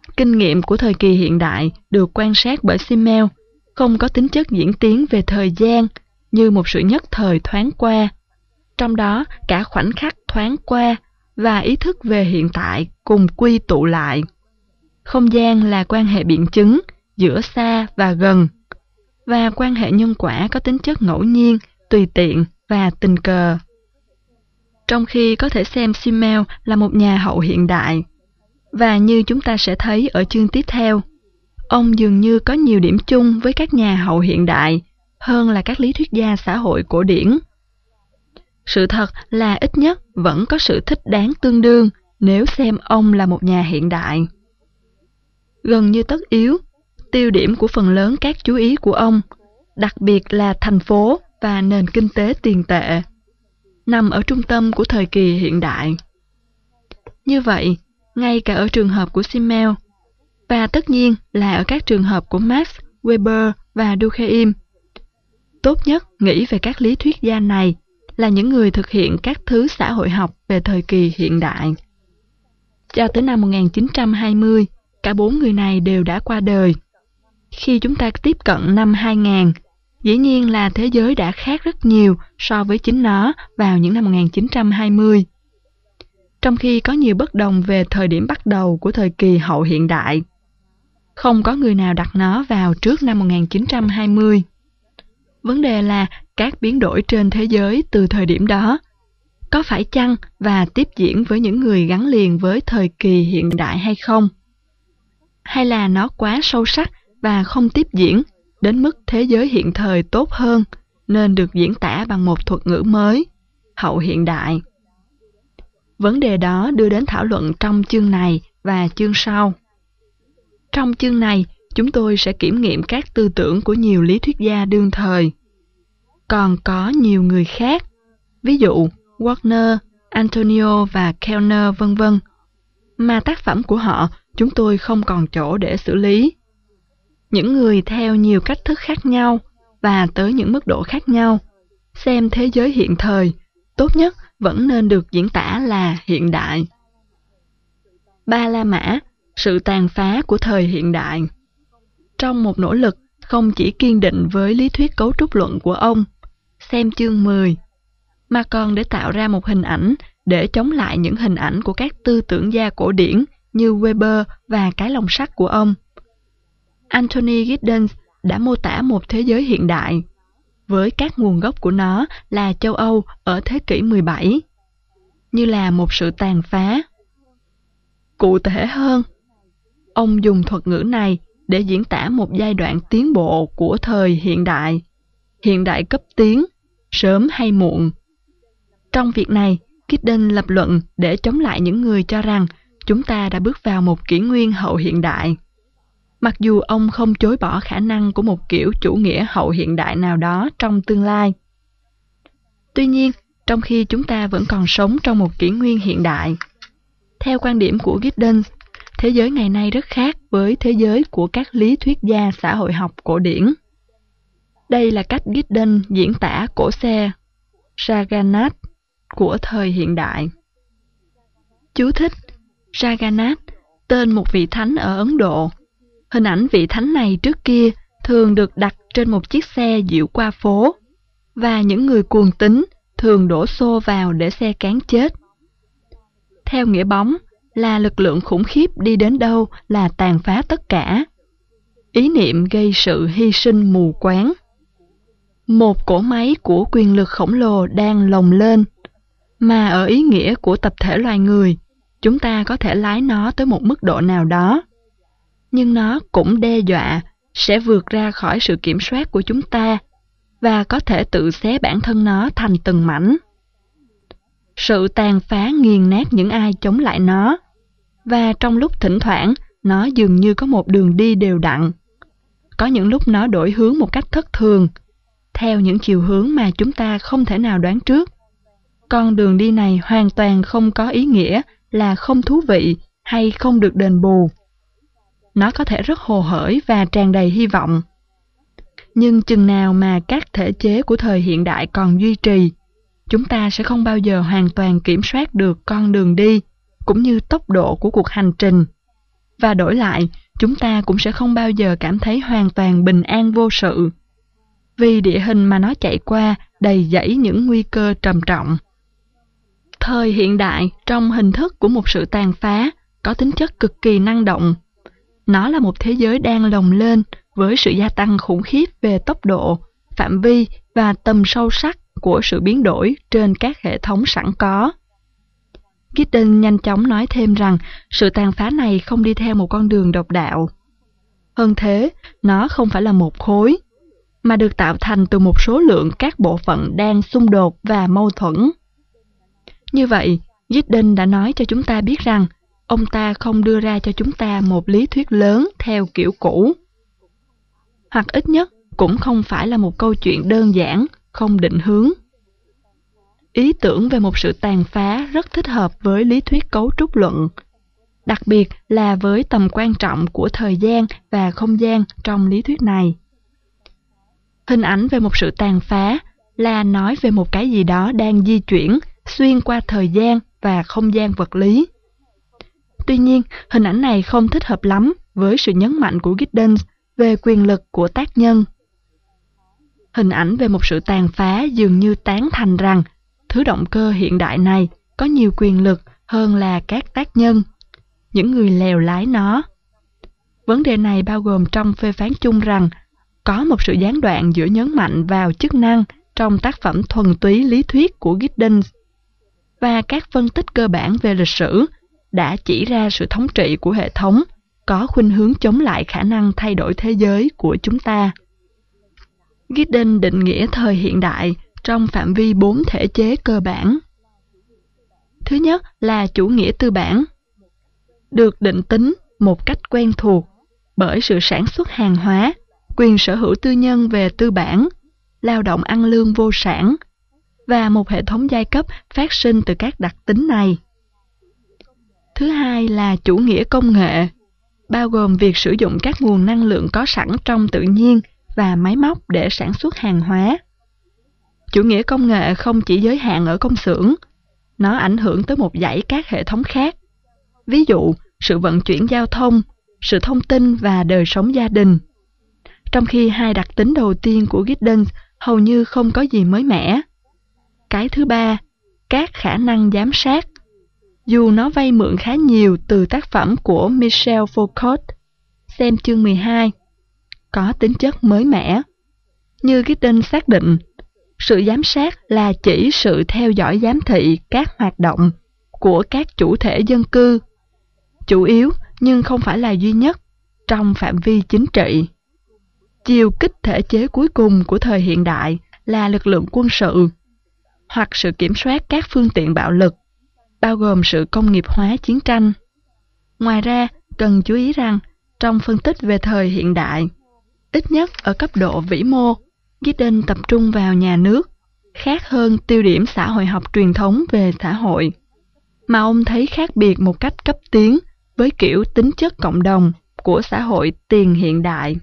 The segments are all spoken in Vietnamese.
Kinh nghiệm của thời kỳ hiện đại được quan sát bởi Simmel không có tính chất diễn tiến về thời gian như một sự nhất thời thoáng qua. Trong đó, cả khoảnh khắc thoáng qua và ý thức về hiện tại cùng quy tụ lại. Không gian là quan hệ biện chứng giữa xa và gần, và quan hệ nhân quả có tính chất ngẫu nhiên, tùy tiện và tình cờ. Trong khi có thể xem Simmel là một nhà hậu hiện đại, và như chúng ta sẽ thấy ở chương tiếp theo, ông dường như có nhiều điểm chung với các nhà hậu hiện đại hơn là các lý thuyết gia xã hội cổ điển. Sự thật là ít nhất vẫn có sự thích đáng tương đương nếu xem ông là một nhà hiện đại. Gần như tất yếu, tiêu điểm của phần lớn các chú ý của ông, đặc biệt là thành phố và nền kinh tế tiền tệ, nằm ở trung tâm của thời kỳ hiện đại. Như vậy, ngay cả ở trường hợp của Simmel, và tất nhiên là ở các trường hợp của Marx, Weber và Durkheim, tốt nhất nghĩ về các lý thuyết gia này là những người thực hiện các thứ xã hội học về thời kỳ hiện đại. Cho tới năm 1920, cả 4 người này đều đã qua đời. Khi chúng ta tiếp cận năm 2000, dĩ nhiên là thế giới đã khác rất nhiều so với chính nó vào những năm 1920. Trong khi có nhiều bất đồng về thời điểm bắt đầu của thời kỳ hậu hiện đại, không có người nào đặt nó vào trước năm 1920. Vấn đề là các biến đổi trên thế giới từ thời điểm đó có phải chăng và tiếp diễn với những người gắn liền với thời kỳ hiện đại hay không? Hay là nó quá sâu sắc và không tiếp diễn đến mức thế giới hiện thời tốt hơn nên được diễn tả bằng một thuật ngữ mới, hậu hiện đại? Vấn đề đó đưa đến thảo luận trong chương này và chương sau. Trong chương này, chúng tôi sẽ kiểm nghiệm các tư tưởng của nhiều lý thuyết gia đương thời. Còn có nhiều người khác, ví dụ Wagner, Antonio và Kellner v.v., mà tác phẩm của họ chúng tôi không còn chỗ để xử lý. Những người theo nhiều cách thức khác nhau và tới những mức độ khác nhau, xem thế giới hiện thời, tốt nhất vẫn nên được diễn tả là hiện đại. Ba La Mã, sự tàn phá của thời hiện đại. Trong một nỗ lực không chỉ kiên định với lý thuyết cấu trúc luận của ông, xem chương 10, mà còn để tạo ra một hình ảnh để chống lại những hình ảnh của các tư tưởng gia cổ điển như Weber và cái lồng sắt của ông. Anthony Giddens đã mô tả một thế giới hiện đại, với các nguồn gốc của nó là châu Âu ở thế kỷ 17, như là một sự tàn phá. Cụ thể hơn, ông dùng thuật ngữ này để diễn tả một giai đoạn tiến bộ của thời hiện đại cấp tiến, sớm hay muộn. Trong việc này, Giddens lập luận để chống lại những người cho rằng chúng ta đã bước vào một kỷ nguyên hậu hiện đại, mặc dù ông không chối bỏ khả năng của một kiểu chủ nghĩa hậu hiện đại nào đó trong tương lai. Tuy nhiên, trong khi chúng ta vẫn còn sống trong một kỷ nguyên hiện đại, theo quan điểm của Giddens, thế giới ngày nay rất khác với thế giới của các lý thuyết gia xã hội học cổ điển. Đây là cách Giddens diễn tả cỗ xe Jagannath của thời hiện đại. Chú thích: Jagannath, tên một vị thánh ở Ấn Độ. Hình ảnh vị thánh này trước kia thường được đặt trên một chiếc xe diễu qua phố, và những người cuồng tín thường đổ xô vào để xe cán chết. Theo nghĩa bóng, là lực lượng khủng khiếp đi đến đâu là tàn phá tất cả. Ý niệm gây sự hy sinh mù quáng. Một cỗ máy của quyền lực khổng lồ đang lồng lên, mà ở ý nghĩa của tập thể loài người, chúng ta có thể lái nó tới một mức độ nào đó. Nhưng nó cũng đe dọa sẽ vượt ra khỏi sự kiểm soát của chúng ta và có thể tự xé bản thân nó thành từng mảnh. Sự tàn phá nghiền nát những ai chống lại nó, và trong lúc thỉnh thoảng nó dường như có một đường đi đều đặn. Có những lúc nó đổi hướng một cách thất thường, theo những chiều hướng mà chúng ta không thể nào đoán trước. Con đường đi này hoàn toàn không có ý nghĩa là không thú vị hay không được đền bù. Nó có thể rất hồ hởi và tràn đầy hy vọng. Nhưng chừng nào mà các thể chế của thời hiện đại còn duy trì, chúng ta sẽ không bao giờ hoàn toàn kiểm soát được con đường đi, cũng như tốc độ của cuộc hành trình. và đổi lại, chúng ta cũng sẽ không bao giờ cảm thấy hoàn toàn bình an vô sự. Vì địa hình mà nó chạy qua đầy dẫy những nguy cơ trầm trọng. Thời hiện đại trong hình thức của một sự tàn phá có tính chất cực kỳ năng động. Nó là một thế giới đang lồng lên với sự gia tăng khủng khiếp về tốc độ, phạm vi và tầm sâu sắc của sự biến đổi trên các hệ thống sẵn có. Giddens nhanh chóng nói thêm rằng sự tàn phá này không đi theo một con đường độc đạo. Hơn thế, nó không phải là một khối, mà được tạo thành từ một số lượng các bộ phận đang xung đột và mâu thuẫn. Như vậy, Giddens đã nói cho chúng ta biết rằng ông ta không đưa ra cho chúng ta một lý thuyết lớn theo kiểu cũ. Hoặc ít nhất cũng không phải là một câu chuyện đơn giản, không định hướng. Ý tưởng về một sự tàn phá rất thích hợp với lý thuyết cấu trúc luận, đặc biệt là với tầm quan trọng của thời gian và không gian trong lý thuyết này. Hình ảnh về một sự tàn phá là nói về một cái gì đó đang di chuyển xuyên qua thời gian và không gian vật lý. Tuy nhiên, hình ảnh này không thích hợp lắm với sự nhấn mạnh của Giddens về quyền lực của tác nhân. Hình ảnh về một sự tàn phá dường như tán thành rằng thứ động cơ hiện đại này có nhiều quyền lực hơn là các tác nhân, những người lèo lái nó. Vấn đề này bao gồm trong phê phán chung rằng có một sự gián đoạn giữa nhấn mạnh vào chức năng trong tác phẩm thuần túy lý thuyết của Giddens, và các phân tích cơ bản về lịch sử đã chỉ ra sự thống trị của hệ thống có khuynh hướng chống lại khả năng thay đổi thế giới của chúng ta. Giddens định nghĩa thời hiện đại trong phạm vi 4 thể chế cơ bản. Thứ nhất là chủ nghĩa tư bản, được định tính một cách quen thuộc bởi sự sản xuất hàng hóa, quyền sở hữu tư nhân về tư bản, lao động ăn lương vô sản, và một hệ thống giai cấp phát sinh từ các đặc tính này. Thứ hai là chủ nghĩa công nghệ, bao gồm việc sử dụng các nguồn năng lượng có sẵn trong tự nhiên và máy móc để sản xuất hàng hóa. Chủ nghĩa công nghệ không chỉ giới hạn ở công xưởng, nó ảnh hưởng tới một dãy các hệ thống khác, ví dụ sự vận chuyển giao thông, sự thông tin và đời sống gia đình. Trong khi hai đặc tính đầu tiên của Giddens hầu như không có gì mới mẻ. Cái thứ ba, các khả năng giám sát, dù nó vay mượn khá nhiều từ tác phẩm của Michel Foucault, xem chương 12, có tính chất mới mẻ. Như Giddens xác định, sự giám sát là chỉ sự theo dõi giám thị các hoạt động của các chủ thể dân cư, chủ yếu nhưng không phải là duy nhất, trong phạm vi chính trị. Chiều kích thể chế cuối cùng của thời hiện đại là lực lượng quân sự, hoặc sự kiểm soát các phương tiện bạo lực, bao gồm sự công nghiệp hóa chiến tranh. Ngoài ra, cần chú ý rằng, trong phân tích về thời hiện đại, ít nhất ở cấp độ vĩ mô, Giddens tập trung vào nhà nước, khác hơn tiêu điểm xã hội học truyền thống về xã hội, mà ông thấy khác biệt một cách cấp tiến với kiểu tính chất cộng đồng của xã hội tiền hiện đại.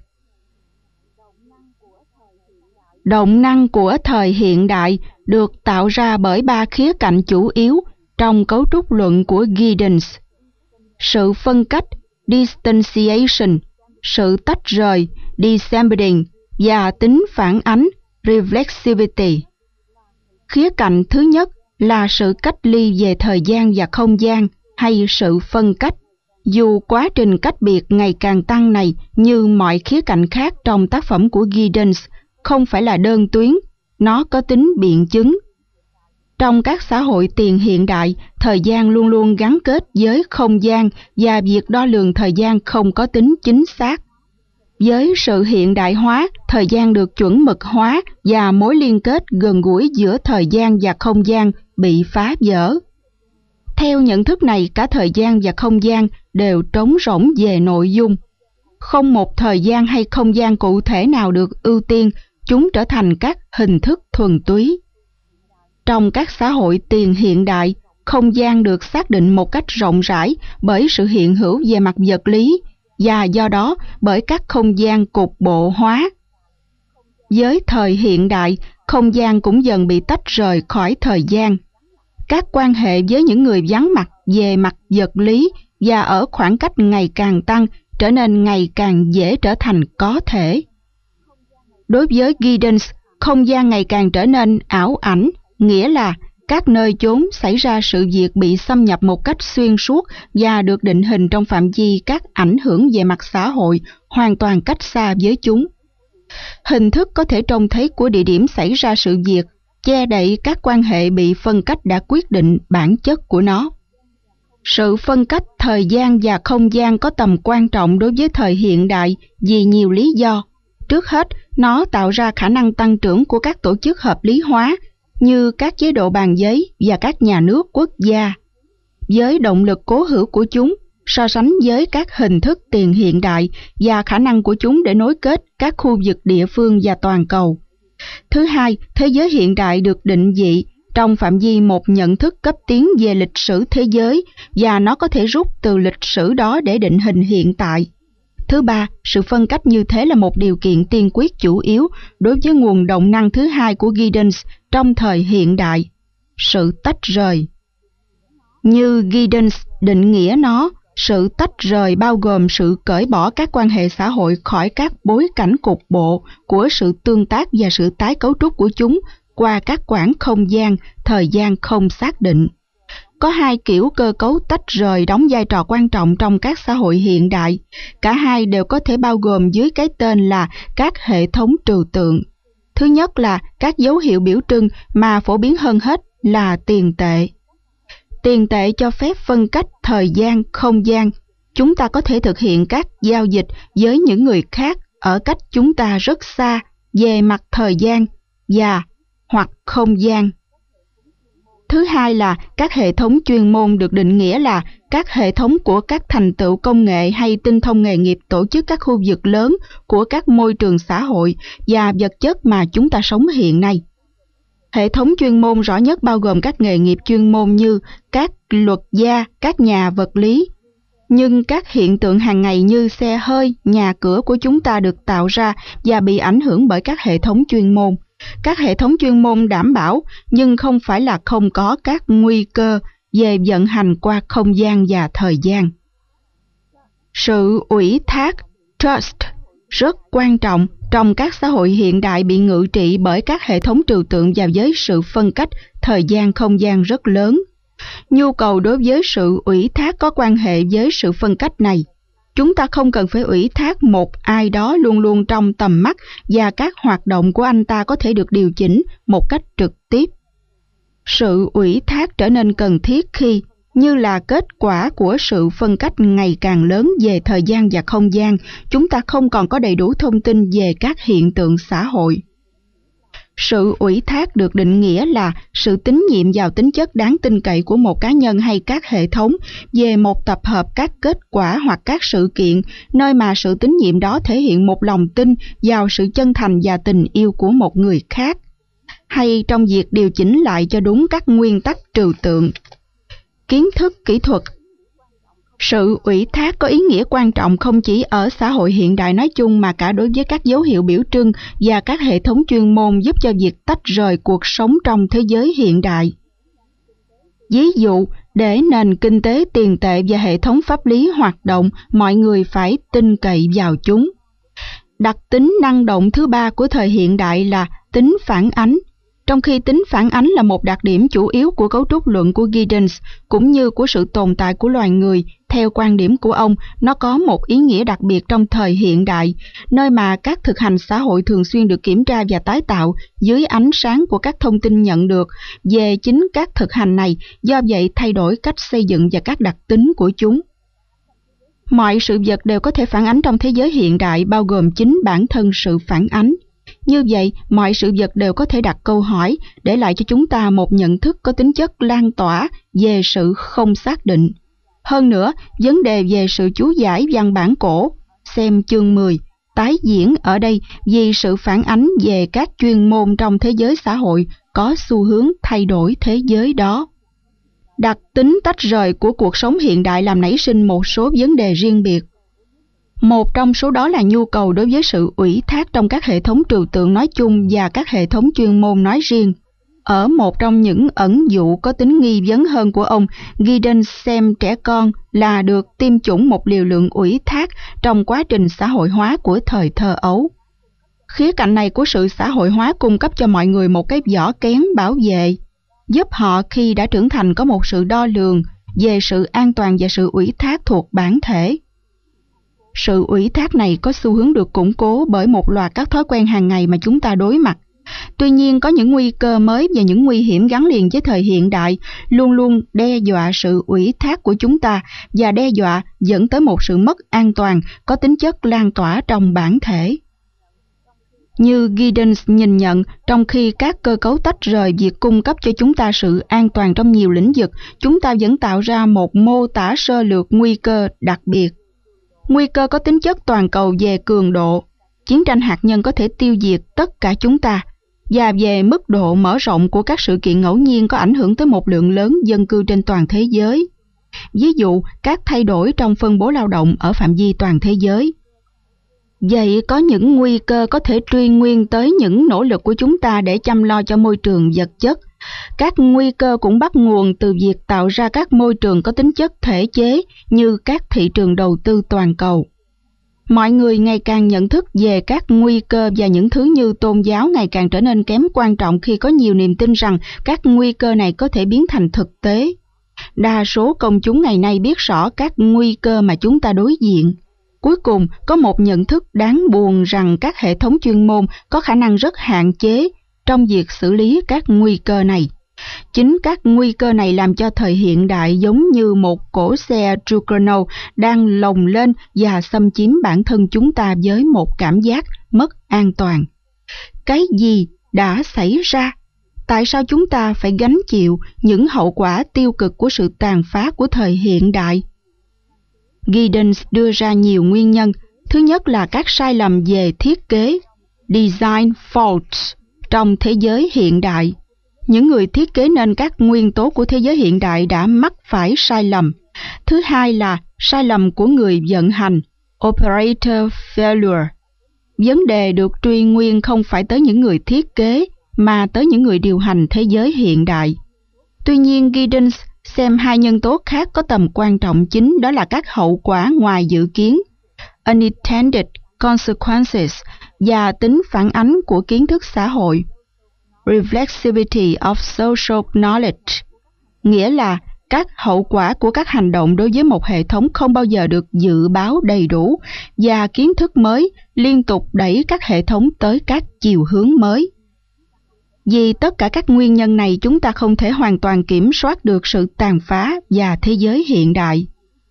Động năng của thời hiện đại được tạo ra bởi 3 khía cạnh chủ yếu trong cấu trúc luận của Giddens: sự phân cách, distanciation, sự tách rời, descending, và tính phản ánh, reflexivity. Khía cạnh thứ nhất là sự cách ly về thời gian và không gian, hay sự phân cách. Dù quá trình cách biệt ngày càng tăng này, như mọi khía cạnh khác trong tác phẩm của Giddens, không phải là đơn tuyến, nó có tính biện chứng. Trong các xã hội tiền hiện đại, thời gian luôn luôn gắn kết với không gian và việc đo lường thời gian không có tính chính xác. Với sự hiện đại hóa, thời gian được chuẩn mực hóa và mối liên kết gần gũi giữa thời gian và không gian bị phá vỡ. Theo nhận thức này, cả thời gian và không gian đều trống rỗng về nội dung. Không một thời gian hay không gian cụ thể nào được ưu tiên, chúng trở thành các hình thức thuần túy. Trong các xã hội tiền hiện đại, không gian được xác định một cách rộng rãi bởi sự hiện hữu về mặt vật lý, và do đó bởi các không gian cục bộ hóa. Với thời hiện đại, không gian cũng dần bị tách rời khỏi thời gian. Các quan hệ với những người vắng mặt về mặt vật lý và ở khoảng cách ngày càng tăng, trở nên ngày càng dễ trở thành có thể. Đối với Giddens, không gian ngày càng trở nên ảo ảnh, nghĩa là các nơi chốn xảy ra sự việc bị xâm nhập một cách xuyên suốt và được định hình trong phạm vi các ảnh hưởng về mặt xã hội hoàn toàn cách xa với chúng. Hình thức có thể trông thấy của địa điểm xảy ra sự việc che đậy các quan hệ bị phân cách đã quyết định bản chất của nó. Sự phân cách thời gian và không gian có tầm quan trọng đối với thời hiện đại vì nhiều lý do. Trước hết, nó tạo ra khả năng tăng trưởng của các tổ chức hợp lý hóa như các chế độ bàn giấy và các nhà nước quốc gia. Với động lực cố hữu của chúng, so sánh với các hình thức tiền hiện đại và khả năng của chúng để nối kết các khu vực địa phương và toàn cầu. Thứ hai, thế giới hiện đại được định vị trong phạm vi một nhận thức cấp tiến về lịch sử thế giới và nó có thể rút từ lịch sử đó để định hình hiện tại. Thứ ba, sự phân cách như thế là một điều kiện tiên quyết chủ yếu đối với nguồn động năng thứ hai của Giddens trong thời hiện đại, sự tách rời. Như Giddens định nghĩa nó, sự tách rời bao gồm sự cởi bỏ các quan hệ xã hội khỏi các bối cảnh cục bộ của sự tương tác và sự tái cấu trúc của chúng qua các quãng không gian, thời gian không xác định. Có hai kiểu cơ cấu tách rời đóng vai trò quan trọng trong các xã hội hiện đại. Cả hai đều có thể bao gồm dưới cái tên là các hệ thống trừu tượng. Thứ nhất là các dấu hiệu biểu trưng mà phổ biến hơn hết là tiền tệ. Tiền tệ cho phép phân cách thời gian, không gian. Chúng ta có thể thực hiện các giao dịch với những người khác ở cách chúng ta rất xa về mặt thời gian và hoặc không gian. Thứ hai là các hệ thống chuyên môn được định nghĩa là các hệ thống của các thành tựu công nghệ hay tinh thông nghề nghiệp tổ chức các khu vực lớn của các môi trường xã hội và vật chất mà chúng ta sống hiện nay. Hệ thống chuyên môn rõ nhất bao gồm các nghề nghiệp chuyên môn như các luật gia, các nhà vật lý. Nhưng các hiện tượng hàng ngày như xe hơi, nhà cửa của chúng ta được tạo ra và bị ảnh hưởng bởi các hệ thống chuyên môn. Các hệ thống chuyên môn đảm bảo, nhưng không phải là không có các nguy cơ về vận hành qua không gian và thời gian. Sự ủy thác, trust, rất quan trọng trong các xã hội hiện đại bị ngự trị bởi các hệ thống trừu tượng và với sự phân cách thời gian không gian rất lớn. Nhu cầu đối với sự ủy thác có quan hệ với sự phân cách này. Chúng ta không cần phải ủy thác một ai đó luôn luôn trong tầm mắt và các hoạt động của anh ta có thể được điều chỉnh một cách trực tiếp. Sự ủy thác trở nên cần thiết khi, như là kết quả của sự phân cách ngày càng lớn về thời gian và không gian, chúng ta không còn có đầy đủ thông tin về các hiện tượng xã hội. Sự ủy thác được định nghĩa là sự tín nhiệm vào tính chất đáng tin cậy của một cá nhân hay các hệ thống về một tập hợp các kết quả hoặc các sự kiện, nơi mà sự tín nhiệm đó thể hiện một lòng tin vào sự chân thành và tình yêu của một người khác, hay trong việc điều chỉnh lại cho đúng các nguyên tắc trừu tượng. Kiến thức kỹ thuật. Sự ủy thác có ý nghĩa quan trọng không chỉ ở xã hội hiện đại nói chung mà cả đối với các dấu hiệu biểu trưng và các hệ thống chuyên môn giúp cho việc tách rời cuộc sống trong thế giới hiện đại. Ví dụ, để nền kinh tế tiền tệ và hệ thống pháp lý hoạt động, mọi người phải tin cậy vào chúng. Đặc tính năng động thứ ba của thời hiện đại là tính phản ánh. Trong khi tính phản ánh là một đặc điểm chủ yếu của cấu trúc luận của Giddens, cũng như của sự tồn tại của loài người, theo quan điểm của ông, nó có một ý nghĩa đặc biệt trong thời hiện đại, nơi mà các thực hành xã hội thường xuyên được kiểm tra và tái tạo dưới ánh sáng của các thông tin nhận được về chính các thực hành này, do vậy thay đổi cách xây dựng và các đặc tính của chúng. Mọi sự vật đều có thể phản ánh trong thế giới hiện đại, bao gồm chính bản thân sự phản ánh. Như vậy, mọi sự vật đều có thể đặt câu hỏi, để lại cho chúng ta một nhận thức có tính chất lan tỏa về sự không xác định. Hơn nữa, vấn đề về sự chú giải văn bản cổ, xem chương 10, tái diễn ở đây vì sự phản ánh về các chuyên môn trong thế giới xã hội có xu hướng thay đổi thế giới đó. Đặc tính tách rời của cuộc sống hiện đại làm nảy sinh một số vấn đề riêng biệt. Một trong số đó là nhu cầu đối với sự ủy thác trong các hệ thống trừu tượng nói chung và các hệ thống chuyên môn nói riêng. Ở một trong những ẩn dụ có tính nghi vấn hơn của ông, Giddens xem trẻ con là được tiêm chủng một liều lượng ủy thác trong quá trình xã hội hóa của thời thơ ấu. Khía cạnh này của sự xã hội hóa cung cấp cho mọi người một cái vỏ kén bảo vệ, giúp họ khi đã trưởng thành có một sự đo lường về sự an toàn và sự ủy thác thuộc bản thể. Sự ủy thác này có xu hướng được củng cố bởi một loạt các thói quen hàng ngày mà chúng ta đối mặt. Tuy nhiên, có những nguy cơ mới và những nguy hiểm gắn liền với thời hiện đại luôn luôn đe dọa sự ủy thác của chúng ta và đe dọa dẫn tới một sự mất an toàn có tính chất lan tỏa trong bản thể. Như Giddens nhìn nhận, trong khi các cơ cấu tách rời việc cung cấp cho chúng ta sự an toàn trong nhiều lĩnh vực, chúng ta vẫn tạo ra một mô tả sơ lược nguy cơ đặc biệt. Nguy cơ có tính chất toàn cầu về cường độ, chiến tranh hạt nhân có thể tiêu diệt tất cả chúng ta, và về mức độ mở rộng của các sự kiện ngẫu nhiên có ảnh hưởng tới một lượng lớn dân cư trên toàn thế giới. Ví dụ, các thay đổi trong phân bố lao động ở phạm vi toàn thế giới. Vậy có những nguy cơ có thể truy nguyên tới những nỗ lực của chúng ta để chăm lo cho môi trường vật chất. Các nguy cơ cũng bắt nguồn từ việc tạo ra các môi trường có tính chất thể chế như các thị trường đầu tư toàn cầu. Mọi người ngày càng nhận thức về các nguy cơ và những thứ như tôn giáo ngày càng trở nên kém quan trọng khi có nhiều niềm tin rằng các nguy cơ này có thể biến thành thực tế. Đa số công chúng ngày nay biết rõ các nguy cơ mà chúng ta đối diện. Cuối cùng, có một nhận thức đáng buồn rằng các hệ thống chuyên môn có khả năng rất hạn chế trong việc xử lý các nguy cơ này. Chính các nguy cơ này làm cho thời hiện đại giống như một cỗ xe Juggernaut đang lồng lên và xâm chiếm bản thân chúng ta với một cảm giác mất an toàn. Cái gì đã xảy ra? Tại sao chúng ta phải gánh chịu những hậu quả tiêu cực của sự tàn phá của thời hiện đại? Giddens đưa ra nhiều nguyên nhân. Thứ nhất là các sai lầm về thiết kế, design faults, trong thế giới hiện đại. Những người thiết kế nên các nguyên tố của thế giới hiện đại đã mắc phải sai lầm. Thứ hai là sai lầm của người vận hành, operator failure. Vấn đề được truy nguyên không phải tới những người thiết kế, mà tới những người điều hành thế giới hiện đại. Tuy nhiên, Giddens xem hai nhân tố khác có tầm quan trọng chính, đó là các hậu quả ngoài dự kiến, unintended consequences, và tính phản ánh của kiến thức xã hội, reflexivity of social knowledge, nghĩa là các hậu quả của các hành động đối với một hệ thống không bao giờ được dự báo đầy đủ, và kiến thức mới liên tục đẩy các hệ thống tới các chiều hướng mới. Vì tất cả các nguyên nhân này, chúng ta không thể hoàn toàn kiểm soát được sự tàn phá và thế giới hiện đại.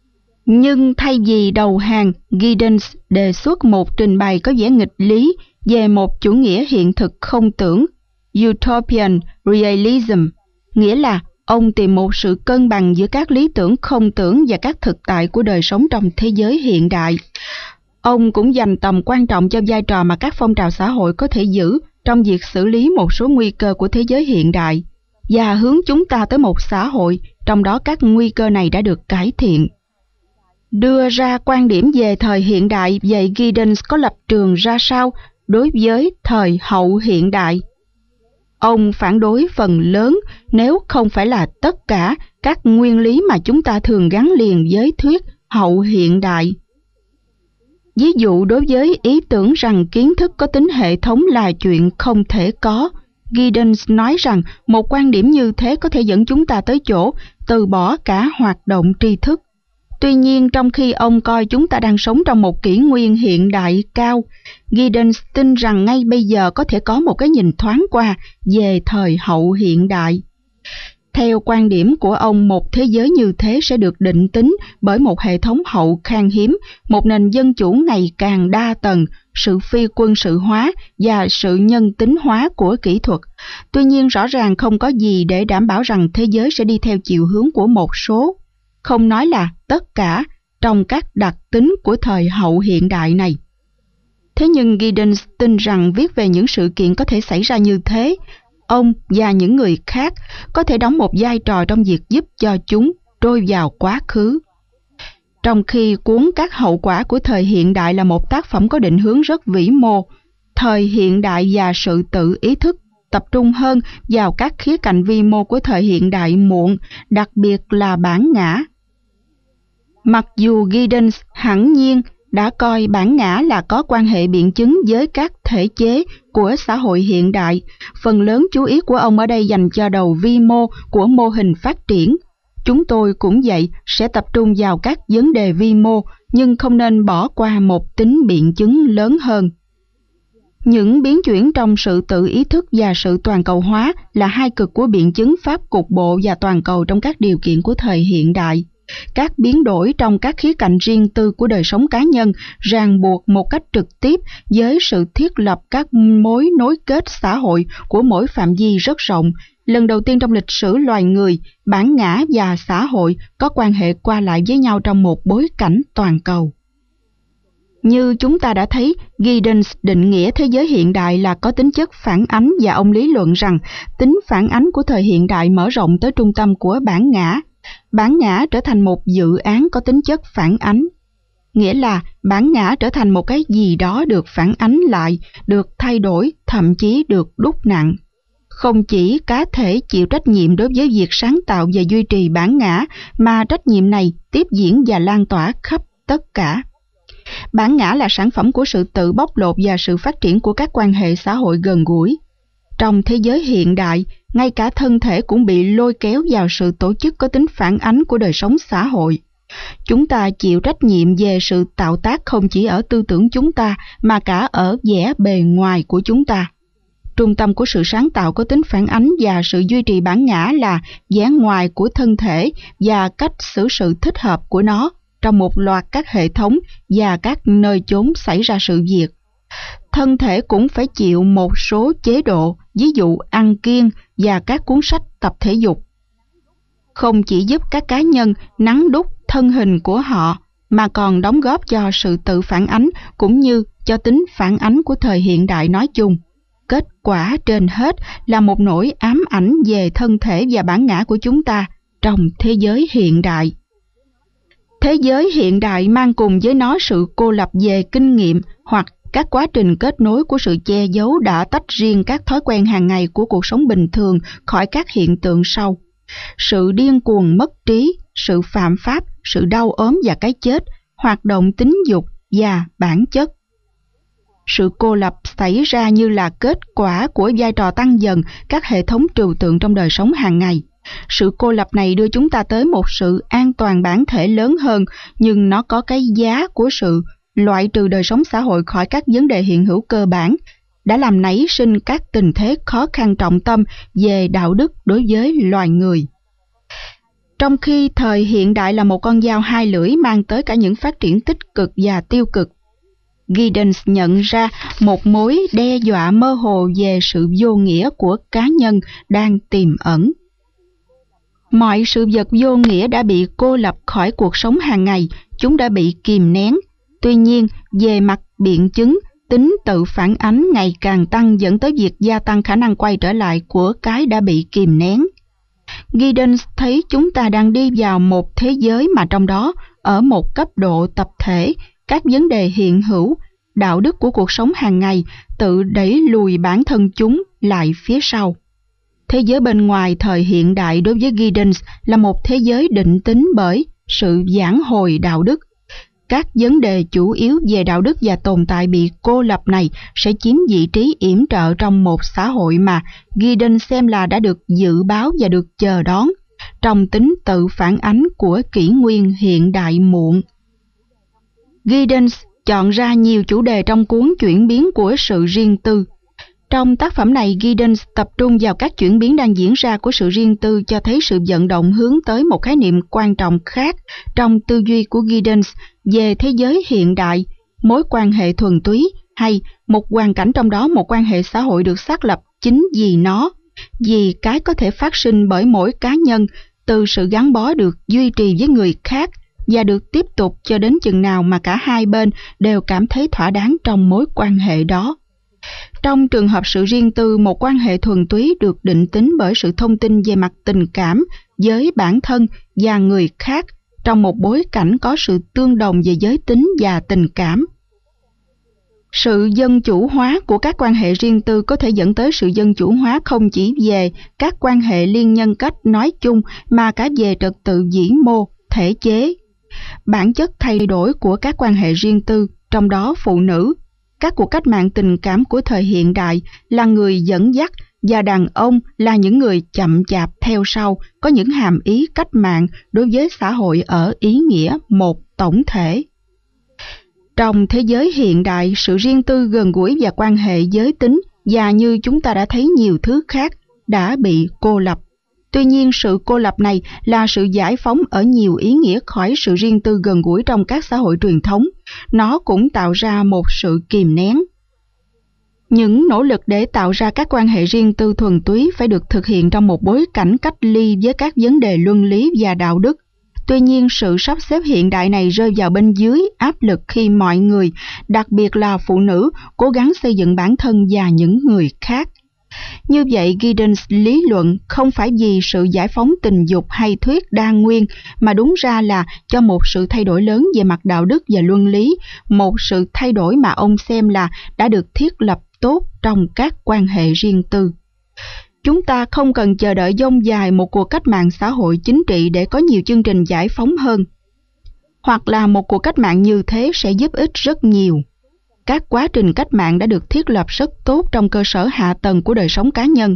Nhưng thay vì đầu hàng, Giddens đề xuất một trình bày có vẻ nghịch lý về một chủ nghĩa hiện thực không tưởng, utopian realism, nghĩa là ông tìm một sự cân bằng giữa các lý tưởng không tưởng và các thực tại của đời sống trong thế giới hiện đại. Ông cũng dành tầm quan trọng cho vai trò mà các phong trào xã hội có thể giữ trong việc xử lý một số nguy cơ của thế giới hiện đại và hướng chúng ta tới một xã hội trong đó các nguy cơ này đã được cải thiện. Đưa ra quan điểm về thời hiện đại, vậy Giddens có lập trường ra sao đối với thời hậu hiện đại? Ông phản đối phần lớn, nếu không phải là tất cả, các nguyên lý mà chúng ta thường gắn liền với thuyết hậu hiện đại. Ví dụ, đối với ý tưởng rằng kiến thức có tính hệ thống là chuyện không thể có, Giddens nói rằng một quan điểm như thế có thể dẫn chúng ta tới chỗ từ bỏ cả hoạt động tri thức. Tuy nhiên, trong khi ông coi chúng ta đang sống trong một kỷ nguyên hiện đại cao, Giddens tin rằng ngay bây giờ có thể có một cái nhìn thoáng qua về thời hậu hiện đại. Theo quan điểm của ông, một thế giới như thế sẽ được định tính bởi một hệ thống hậu khan hiếm, một nền dân chủ ngày càng đa tầng, sự phi quân sự hóa và sự nhân tính hóa của kỹ thuật. Tuy nhiên, rõ ràng không có gì để đảm bảo rằng thế giới sẽ đi theo chiều hướng của một số, không nói là tất cả, trong các đặc tính của thời hậu hiện đại này. Thế nhưng Giddens tin rằng viết về những sự kiện có thể xảy ra như thế, ông và những người khác có thể đóng một vai trò trong việc giúp cho chúng trôi vào quá khứ. Trong khi cuốn Các hậu quả của thời hiện đại là một tác phẩm có định hướng rất vĩ mô, thời hiện đại và sự tự ý thức tập trung hơn vào các khía cạnh vi mô của thời hiện đại muộn, đặc biệt là bản ngã. Mặc dù Giddens hẳn nhiên đã coi bản ngã là có quan hệ biện chứng với các thể chế của xã hội hiện đại, phần lớn chú ý của ông ở đây dành cho đầu vi mô của mô hình phát triển. Chúng tôi cũng vậy, sẽ tập trung vào các vấn đề vi mô, nhưng không nên bỏ qua một tính biện chứng lớn hơn. Những biến chuyển trong sự tự ý thức và sự toàn cầu hóa là hai cực của biện chứng pháp cục bộ và toàn cầu trong các điều kiện của thời hiện đại. Các biến đổi trong các khía cạnh riêng tư của đời sống cá nhân ràng buộc một cách trực tiếp với sự thiết lập các mối nối kết xã hội của mỗi phạm vi rất rộng. Lần đầu tiên trong lịch sử loài người, bản ngã và xã hội có quan hệ qua lại với nhau trong một bối cảnh toàn cầu. Như chúng ta đã thấy, Giddens định nghĩa thế giới hiện đại là có tính chất phản ánh, và ông lý luận rằng tính phản ánh của thời hiện đại mở rộng tới trung tâm của bản ngã. Bản ngã trở thành một dự án có tính chất phản ánh, nghĩa là bản ngã trở thành một cái gì đó được phản ánh lại, được thay đổi, thậm chí được đúc nặng. Không chỉ cá thể chịu trách nhiệm đối với việc sáng tạo và duy trì bản ngã, mà trách nhiệm này tiếp diễn và lan tỏa khắp tất cả. Bản ngã là sản phẩm của sự tự bóc lột và sự phát triển của các quan hệ xã hội gần gũi. Trong thế giới hiện đại, ngay cả thân thể cũng bị lôi kéo vào sự tổ chức có tính phản ánh của đời sống xã hội. Chúng ta chịu trách nhiệm về sự tạo tác không chỉ ở tư tưởng chúng ta, mà cả ở vẻ bề ngoài của chúng ta. Trung tâm của sự sáng tạo có tính phản ánh và sự duy trì bản ngã là vẻ ngoài của thân thể và cách xử sự thích hợp của nó trong một loạt các hệ thống và các nơi chốn xảy ra sự việc. Thân thể cũng phải chịu một số chế độ, ví dụ ăn kiêng và các cuốn sách tập thể dục. Không chỉ giúp các cá nhân nắn đúc thân hình của họ, mà còn đóng góp cho sự tự phản ánh cũng như cho tính phản ánh của thời hiện đại nói chung. Kết quả trên hết là một nỗi ám ảnh về thân thể và bản ngã của chúng ta trong thế giới hiện đại. Thế giới hiện đại mang cùng với nó sự cô lập về kinh nghiệm hoặc các quá trình kết nối của sự che giấu đã tách riêng các thói quen hàng ngày của cuộc sống bình thường khỏi các hiện tượng sau. Sự điên cuồng mất trí, sự phạm pháp, sự đau ốm và cái chết, hoạt động tính dục và bản chất. Sự cô lập xảy ra như là kết quả của vai trò tăng dần các hệ thống trừu tượng trong đời sống hàng ngày. Sự cô lập này đưa chúng ta tới một sự an toàn bản thể lớn hơn, nhưng nó có cái giá của sự loại trừ đời sống xã hội khỏi các vấn đề hiện hữu cơ bản, đã làm nảy sinh các tình thế khó khăn trọng tâm về đạo đức đối với loài người. Trong khi thời hiện đại là một con dao hai lưỡi mang tới cả những phát triển tích cực và tiêu cực, Giddens nhận ra một mối đe dọa mơ hồ về sự vô nghĩa của cá nhân đang tiềm ẩn. Mọi sự vật vô nghĩa đã bị cô lập khỏi cuộc sống hàng ngày, chúng đã bị kìm nén. Tuy nhiên, về mặt biện chứng, tính tự phản ánh ngày càng tăng dẫn tới việc gia tăng khả năng quay trở lại của cái đã bị kìm nén. Giddens thấy chúng ta đang đi vào một thế giới mà trong đó, ở một cấp độ tập thể, các vấn đề hiện hữu, đạo đức của cuộc sống hàng ngày tự đẩy lùi bản thân chúng lại phía sau. Thế giới bên ngoài thời hiện đại đối với Giddens là một thế giới định tính bởi sự vãn hồi đạo đức. Các vấn đề chủ yếu về đạo đức và tồn tại bị cô lập này sẽ chiếm vị trí yểm trợ trong một xã hội mà Giddens xem là đã được dự báo và được chờ đón trong tính tự phản ánh của kỷ nguyên hiện đại muộn. Giddens chọn ra nhiều chủ đề trong cuốn Chuyển biến của sự riêng tư. Trong tác phẩm này, Giddens tập trung vào các chuyển biến đang diễn ra của sự riêng tư, cho thấy sự vận động hướng tới một khái niệm quan trọng khác trong tư duy của Giddens về thế giới hiện đại, mối quan hệ thuần túy hay một hoàn cảnh trong đó một quan hệ xã hội được xác lập chính vì cái có thể phát sinh bởi mỗi cá nhân từ sự gắn bó được duy trì với người khác và được tiếp tục cho đến chừng nào mà cả hai bên đều cảm thấy thỏa đáng trong mối quan hệ đó. Trong trường hợp sự riêng tư, một quan hệ thuần túy được định tính bởi sự thông tin về mặt tình cảm với bản thân và người khác trong một bối cảnh có sự tương đồng về giới tính và tình cảm. Sự dân chủ hóa của các quan hệ riêng tư có thể dẫn tới sự dân chủ hóa không chỉ về các quan hệ liên nhân cách nói chung mà cả về trật tự vĩ mô, thể chế. Bản chất thay đổi của các quan hệ riêng tư, trong đó phụ nữ, các cuộc cách mạng tình cảm của thời hiện đại là người dẫn dắt và đàn ông là những người chậm chạp theo sau, có những hàm ý cách mạng đối với xã hội ở ý nghĩa một tổng thể. Trong thế giới hiện đại, sự riêng tư gần gũi và quan hệ giới tính và như chúng ta đã thấy nhiều thứ khác đã bị cô lập. Tuy nhiên, sự cô lập này là sự giải phóng ở nhiều ý nghĩa khỏi sự riêng tư gần gũi trong các xã hội truyền thống. Nó cũng tạo ra một sự kìm nén. Những nỗ lực để tạo ra các quan hệ riêng tư thuần túy phải được thực hiện trong một bối cảnh cách ly với các vấn đề luân lý và đạo đức. Tuy nhiên, sự sắp xếp hiện đại này rơi vào bên dưới áp lực khi mọi người, đặc biệt là phụ nữ, cố gắng xây dựng bản thân và những người khác. Như vậy, Giddens lý luận không phải vì sự giải phóng tình dục hay thuyết đa nguyên, mà đúng ra là cho một sự thay đổi lớn về mặt đạo đức và luân lý, một sự thay đổi mà ông xem là đã được thiết lập tốt trong các quan hệ riêng tư. Chúng ta không cần chờ đợi dông dài một cuộc cách mạng xã hội chính trị để có nhiều chương trình giải phóng hơn. Hoặc là một cuộc cách mạng như thế sẽ giúp ích rất nhiều. Các quá trình cách mạng đã được thiết lập rất tốt trong cơ sở hạ tầng của đời sống cá nhân.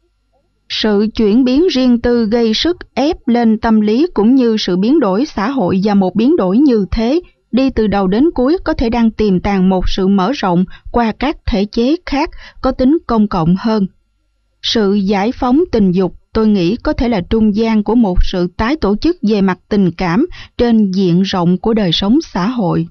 Sự chuyển biến riêng tư gây sức ép lên tâm lý cũng như sự biến đổi xã hội, và một biến đổi như thế đi từ đầu đến cuối có thể đang tiềm tàng một sự mở rộng qua các thể chế khác có tính công cộng hơn. Sự giải phóng tình dục, tôi nghĩ, có thể là trung gian của một sự tái tổ chức về mặt tình cảm trên diện rộng của đời sống xã hội.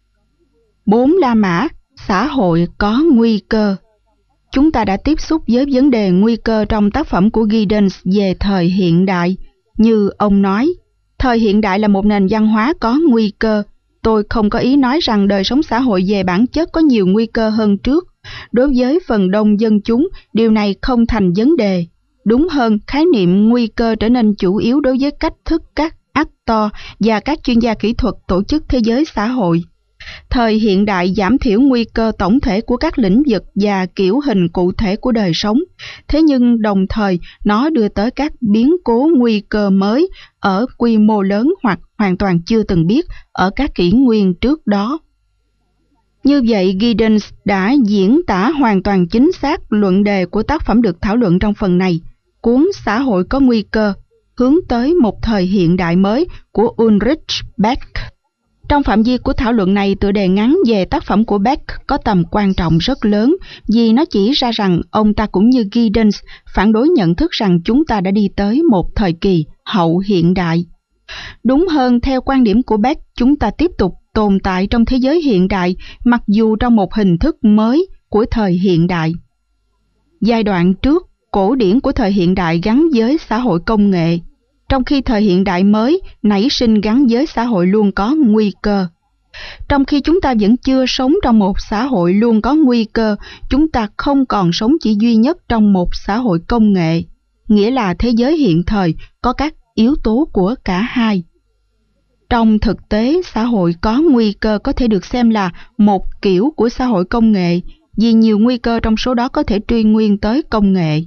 4 La Mã, xã hội có nguy cơ. Chúng ta đã tiếp xúc với vấn đề nguy cơ trong tác phẩm của Giddens về thời hiện đại. Như ông nói, thời hiện đại là một nền văn hóa có nguy cơ. Tôi không có ý nói rằng đời sống xã hội về bản chất có nhiều nguy cơ hơn trước. Đối với phần đông dân chúng, điều này không thành vấn đề. Đúng hơn, khái niệm nguy cơ trở nên chủ yếu đối với cách thức các actor và các chuyên gia kỹ thuật tổ chức thế giới xã hội. Thời hiện đại giảm thiểu nguy cơ tổng thể của các lĩnh vực và kiểu hình cụ thể của đời sống, thế nhưng đồng thời nó đưa tới các biến cố nguy cơ mới ở quy mô lớn hoặc hoàn toàn chưa từng biết ở các kỷ nguyên trước đó. Như vậy, Giddens đã diễn tả hoàn toàn chính xác luận đề của tác phẩm được thảo luận trong phần này, cuốn Xã hội có nguy cơ, hướng tới một thời hiện đại mới của Ulrich Beck. Trong phạm vi của thảo luận này, tựa đề ngắn về tác phẩm của Beck có tầm quan trọng rất lớn vì nó chỉ ra rằng ông ta cũng như Giddens phản đối nhận thức rằng chúng ta đã đi tới một thời kỳ hậu hiện đại. Đúng hơn, theo quan điểm của Beck, chúng ta tiếp tục tồn tại trong thế giới hiện đại mặc dù trong một hình thức mới của thời hiện đại. Giai đoạn trước, cổ điển của thời hiện đại gắn với xã hội công nghệ, trong khi thời hiện đại mới nảy sinh gắn với xã hội luôn có nguy cơ. Trong khi chúng ta vẫn chưa sống trong một xã hội luôn có nguy cơ, chúng ta không còn sống chỉ duy nhất trong một xã hội công nghệ, nghĩa là thế giới hiện thời có các yếu tố của cả hai. Trong thực tế, xã hội có nguy cơ có thể được xem là một kiểu của xã hội công nghệ, vì nhiều nguy cơ trong số đó có thể truy nguyên tới công nghệ.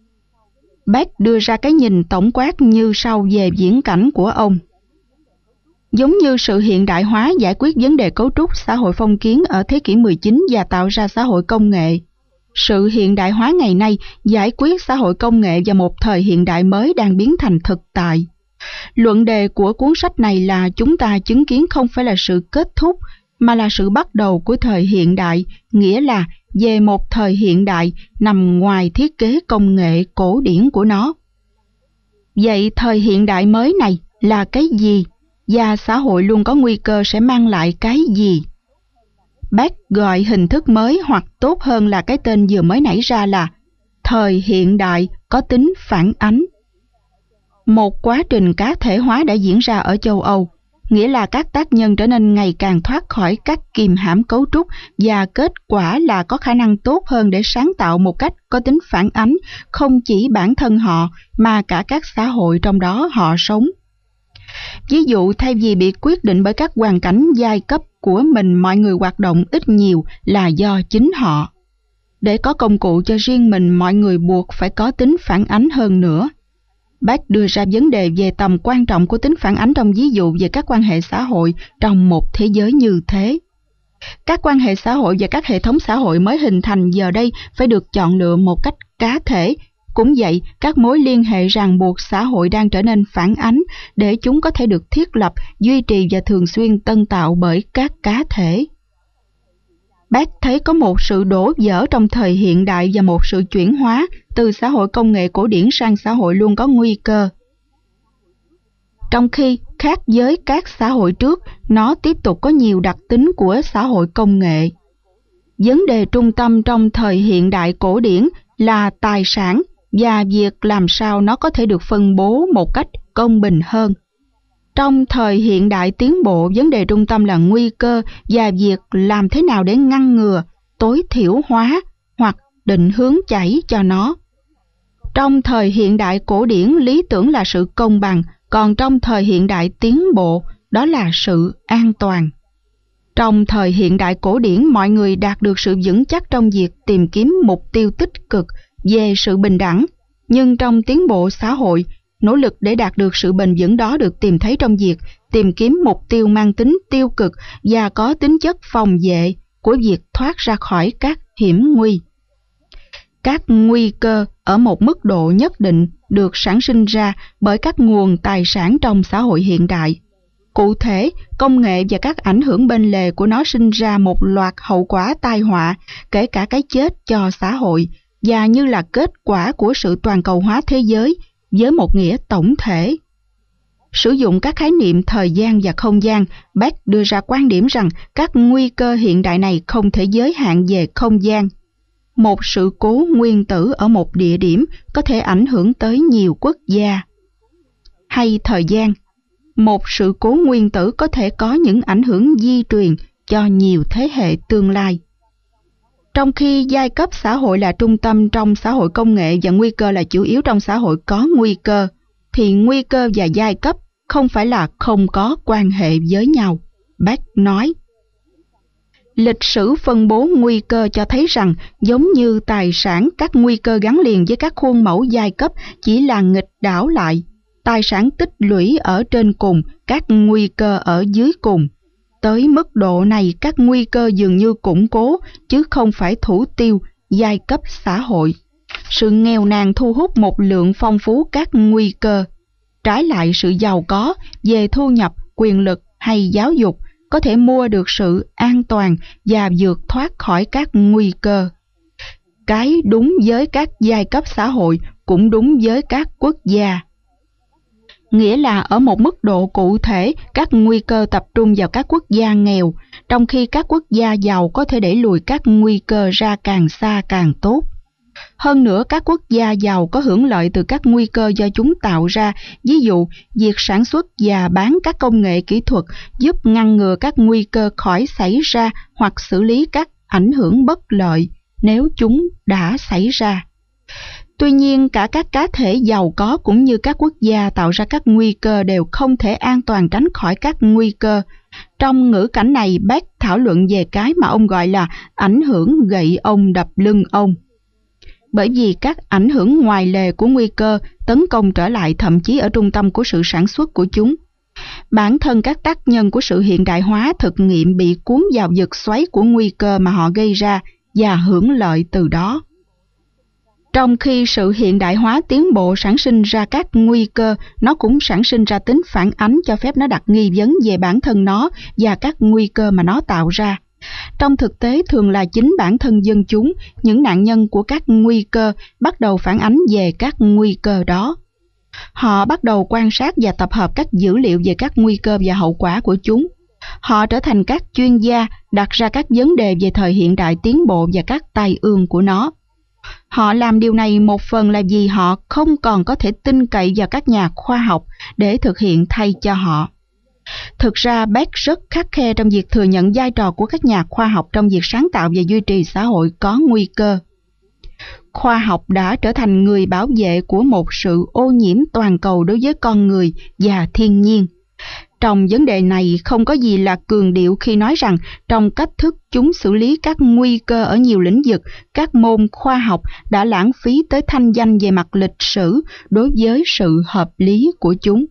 Beck đưa ra cái nhìn tổng quát như sau về viễn cảnh của ông. Giống như sự hiện đại hóa giải quyết vấn đề cấu trúc xã hội phong kiến ở thế kỷ 19 và tạo ra xã hội công nghệ, sự hiện đại hóa ngày nay giải quyết xã hội công nghệ và một thời hiện đại mới đang biến thành thực tại. Luận đề của cuốn sách này là chúng ta chứng kiến không phải là sự kết thúc, mà là sự bắt đầu của thời hiện đại, nghĩa là về một thời hiện đại nằm ngoài thiết kế công nghệ cổ điển của nó. Vậy thời hiện đại mới này là cái gì? Và xã hội luôn có nguy cơ sẽ mang lại cái gì? Beck gọi hình thức mới, hoặc tốt hơn là cái tên vừa mới nảy ra, là thời hiện đại có tính phản ánh. Một quá trình cá thể hóa đã diễn ra ở châu Âu, nghĩa là các tác nhân trở nên ngày càng thoát khỏi các kìm hãm cấu trúc, và kết quả là có khả năng tốt hơn để sáng tạo một cách có tính phản ánh không chỉ bản thân họ mà cả các xã hội trong đó họ sống. Ví dụ, thay vì bị quyết định bởi các hoàn cảnh giai cấp của mình, mọi người hoạt động ít nhiều là do chính họ. Để có công cụ cho riêng mình, mọi người buộc phải có tính phản ánh hơn nữa. Bach đưa ra vấn đề về tầm quan trọng của tính phản ánh trong ví dụ về các quan hệ xã hội trong một thế giới như thế. Các quan hệ xã hội và các hệ thống xã hội mới hình thành giờ đây phải được chọn lựa một cách cá thể. Cũng vậy, các mối liên hệ ràng buộc xã hội đang trở nên phản ánh để chúng có thể được thiết lập, duy trì và thường xuyên tân tạo bởi các cá thể. Bác thấy có một sự đổ vỡ trong thời hiện đại và một sự chuyển hóa từ xã hội công nghệ cổ điển sang xã hội luôn có nguy cơ. Trong khi, khác với các xã hội trước, nó tiếp tục có nhiều đặc tính của xã hội công nghệ. Vấn đề trung tâm trong thời hiện đại cổ điển là tài sản và việc làm sao nó có thể được phân bố một cách công bình hơn. Trong thời hiện đại tiến bộ, vấn đề trung tâm là nguy cơ và việc làm thế nào để ngăn ngừa, tối thiểu hóa hoặc định hướng chảy cho nó. Trong thời hiện đại cổ điển, lý tưởng là sự công bằng, còn trong thời hiện đại tiến bộ, đó là sự an toàn. Trong thời hiện đại cổ điển, mọi người đạt được sự vững chắc trong việc tìm kiếm mục tiêu tích cực về sự bình đẳng, nhưng trong tiến bộ xã hội, nỗ lực để đạt được sự bền vững đó được tìm thấy trong việc tìm kiếm mục tiêu mang tính tiêu cực và có tính chất phòng vệ của việc thoát ra khỏi các hiểm nguy. Các nguy cơ ở một mức độ nhất định được sản sinh ra bởi các nguồn tài sản trong xã hội hiện đại. Cụ thể, công nghệ và các ảnh hưởng bên lề của nó sinh ra một loạt hậu quả tai họa, kể cả cái chết cho xã hội, và như là kết quả của sự toàn cầu hóa thế giới với một nghĩa tổng thể. Sử dụng các khái niệm thời gian và không gian, Bach đưa ra quan điểm rằng các nguy cơ hiện đại này không thể giới hạn về không gian. Một sự cố nguyên tử ở một địa điểm có thể ảnh hưởng tới nhiều quốc gia. Hay thời gian, một sự cố nguyên tử có thể có những ảnh hưởng di truyền cho nhiều thế hệ tương lai. Trong khi giai cấp xã hội là trung tâm trong xã hội công nghệ và nguy cơ là chủ yếu trong xã hội có nguy cơ, thì nguy cơ và giai cấp không phải là không có quan hệ với nhau, Bach nói. Lịch sử phân bố nguy cơ cho thấy rằng, giống như tài sản, các nguy cơ gắn liền với các khuôn mẫu giai cấp chỉ là nghịch đảo lại. Tài sản tích lũy ở trên cùng, các nguy cơ ở dưới cùng. Tới mức độ này, các nguy cơ dường như củng cố, chứ không phải thủ tiêu, giai cấp xã hội. Sự nghèo nàn thu hút một lượng phong phú các nguy cơ. Trái lại, sự giàu có về thu nhập, quyền lực hay giáo dục có thể mua được sự an toàn và vượt thoát khỏi các nguy cơ. Cái đúng với các giai cấp xã hội cũng đúng với các quốc gia. Nghĩa là ở một mức độ cụ thể, các nguy cơ tập trung vào các quốc gia nghèo, trong khi các quốc gia giàu có thể đẩy lùi các nguy cơ ra càng xa càng tốt. Hơn nữa, các quốc gia giàu có hưởng lợi từ các nguy cơ do chúng tạo ra, ví dụ, việc sản xuất và bán các công nghệ kỹ thuật giúp ngăn ngừa các nguy cơ khỏi xảy ra hoặc xử lý các ảnh hưởng bất lợi nếu chúng đã xảy ra. Tuy nhiên, cả các cá thể giàu có cũng như các quốc gia tạo ra các nguy cơ đều không thể an toàn tránh khỏi các nguy cơ. Trong ngữ cảnh này, Bach thảo luận về cái mà ông gọi là ảnh hưởng gậy ông đập lưng ông. Bởi vì các ảnh hưởng ngoài lề của nguy cơ tấn công trở lại thậm chí ở trung tâm của sự sản xuất của chúng. Bản thân các tác nhân của sự hiện đại hóa thực nghiệm bị cuốn vào vực xoáy của nguy cơ mà họ gây ra và hưởng lợi từ đó. Trong khi sự hiện đại hóa tiến bộ sản sinh ra các nguy cơ, nó cũng sản sinh ra tính phản ánh cho phép nó đặt nghi vấn về bản thân nó và các nguy cơ mà nó tạo ra. Trong thực tế, thường là chính bản thân dân chúng, những nạn nhân của các nguy cơ, bắt đầu phản ánh về các nguy cơ đó. Họ bắt đầu quan sát và tập hợp các dữ liệu về các nguy cơ và hậu quả của chúng. Họ trở thành các chuyên gia, đặt ra các vấn đề về thời hiện đại tiến bộ và các tai ương của nó. Họ làm điều này một phần là vì họ không còn có thể tin cậy vào các nhà khoa học để thực hiện thay cho họ. Thực ra, Bach rất khắt khe trong việc thừa nhận vai trò của các nhà khoa học trong việc sáng tạo và duy trì xã hội có nguy cơ. Khoa học đã trở thành người bảo vệ của một sự ô nhiễm toàn cầu đối với con người và thiên nhiên. Trong vấn đề này không có gì là cường điệu khi nói rằng trong cách thức chúng xử lý các nguy cơ ở nhiều lĩnh vực, các môn khoa học đã lãng phí tới thanh danh về mặt lịch sử đối với sự hợp lý của chúng.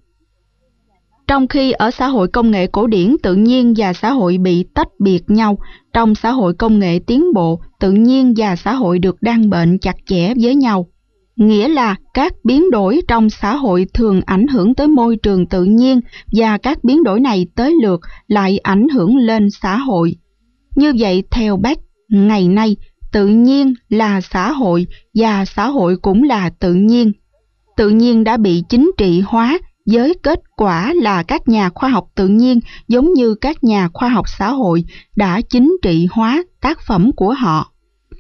Trong khi ở xã hội công nghệ cổ điển, tự nhiên và xã hội bị tách biệt nhau, trong xã hội công nghệ tiến bộ, tự nhiên và xã hội được đan bệnh chặt chẽ với nhau. Nghĩa là các biến đổi trong xã hội thường ảnh hưởng tới môi trường tự nhiên và các biến đổi này tới lượt lại ảnh hưởng lên xã hội. Như vậy, theo Beck, ngày nay, tự nhiên là xã hội và xã hội cũng là tự nhiên. Tự nhiên đã bị chính trị hóa với kết quả là các nhà khoa học tự nhiên giống như các nhà khoa học xã hội đã chính trị hóa tác phẩm của họ.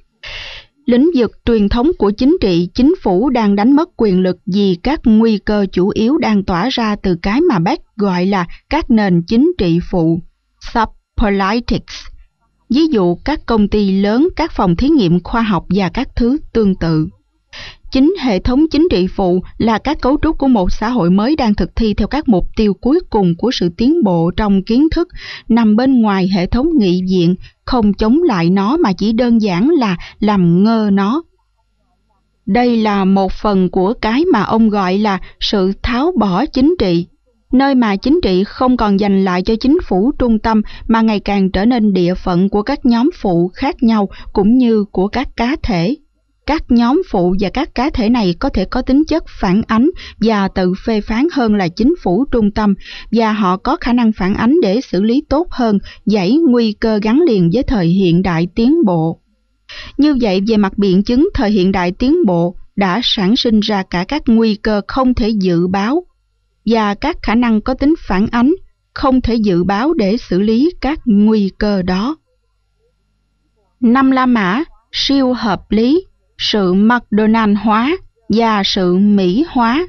Lĩnh vực truyền thống của chính trị, chính phủ đang đánh mất quyền lực vì các nguy cơ chủ yếu đang tỏa ra từ cái mà Beck gọi là các nền chính trị phụ, subpolitics. Ví dụ các công ty lớn, các phòng thí nghiệm khoa học và các thứ tương tự. Chính hệ thống chính trị phụ là các cấu trúc của một xã hội mới đang thực thi theo các mục tiêu cuối cùng của sự tiến bộ trong kiến thức, nằm bên ngoài hệ thống nghị viện, không chống lại nó mà chỉ đơn giản là làm ngơ nó. Đây là một phần của cái mà ông gọi là sự tháo bỏ chính trị, nơi mà chính trị không còn dành lại cho chính phủ trung tâm mà ngày càng trở nên địa phận của các nhóm phụ khác nhau cũng như của các cá thể. Các nhóm phụ và các cá thể này có thể có tính chất phản ánh và tự phê phán hơn là chính phủ trung tâm, và họ có khả năng phản ánh để xử lý tốt hơn dãy nguy cơ gắn liền với thời hiện đại tiến bộ. Như vậy, về mặt biện chứng, thời hiện đại tiến bộ đã sản sinh ra cả các nguy cơ không thể dự báo và các khả năng có tính phản ánh không thể dự báo để xử lý các nguy cơ đó. 5 La Mã, siêu hợp lý, sự McDonald hóa và sự Mỹ hóa.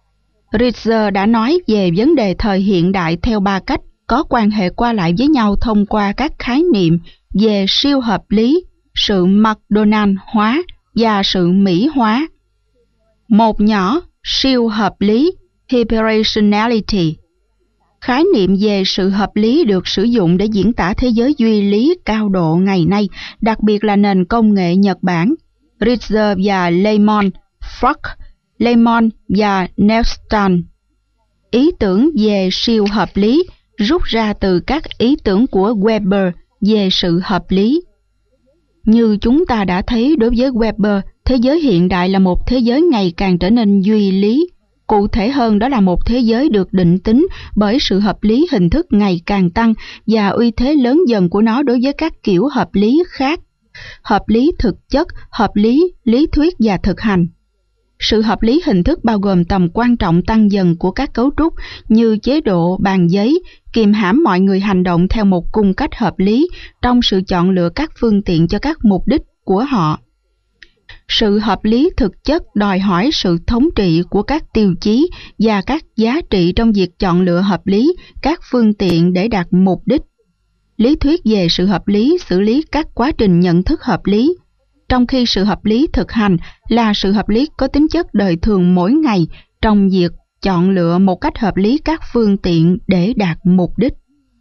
Ritzer đã nói về vấn đề thời hiện đại theo 3 cách có quan hệ qua lại với nhau thông qua các khái niệm về siêu hợp lý, sự McDonald hóa và sự Mỹ hóa. Một nhỏ, siêu hợp lý, hyperrationality. Khái niệm về sự hợp lý được sử dụng để diễn tả thế giới duy lý cao độ ngày nay, đặc biệt là nền công nghệ Nhật Bản. Ritzer và Lehman, Frank, Lehman và Nelson. Ý tưởng về siêu hợp lý rút ra từ các ý tưởng của Weber về sự hợp lý. Như chúng ta đã thấy, đối với Weber, thế giới hiện đại là một thế giới ngày càng trở nên duy lý. Cụ thể hơn, đó là một thế giới được định tính bởi sự hợp lý hình thức ngày càng tăng và uy thế lớn dần của nó đối với các kiểu hợp lý khác. Hợp lý thực chất, hợp lý, lý thuyết và thực hành. Sự hợp lý hình thức bao gồm tầm quan trọng tăng dần của các cấu trúc như chế độ bàn giấy, kìm hãm mọi người hành động theo một cung cách hợp lý trong sự chọn lựa các phương tiện cho các mục đích của họ. Sự hợp lý thực chất đòi hỏi sự thống trị của các tiêu chí và các giá trị trong việc chọn lựa hợp lý các phương tiện để đạt mục đích. Lý thuyết về sự hợp lý xử lý các quá trình nhận thức hợp lý, trong khi sự hợp lý thực hành là sự hợp lý có tính chất đời thường mỗi ngày trong việc chọn lựa một cách hợp lý các phương tiện để đạt mục đích.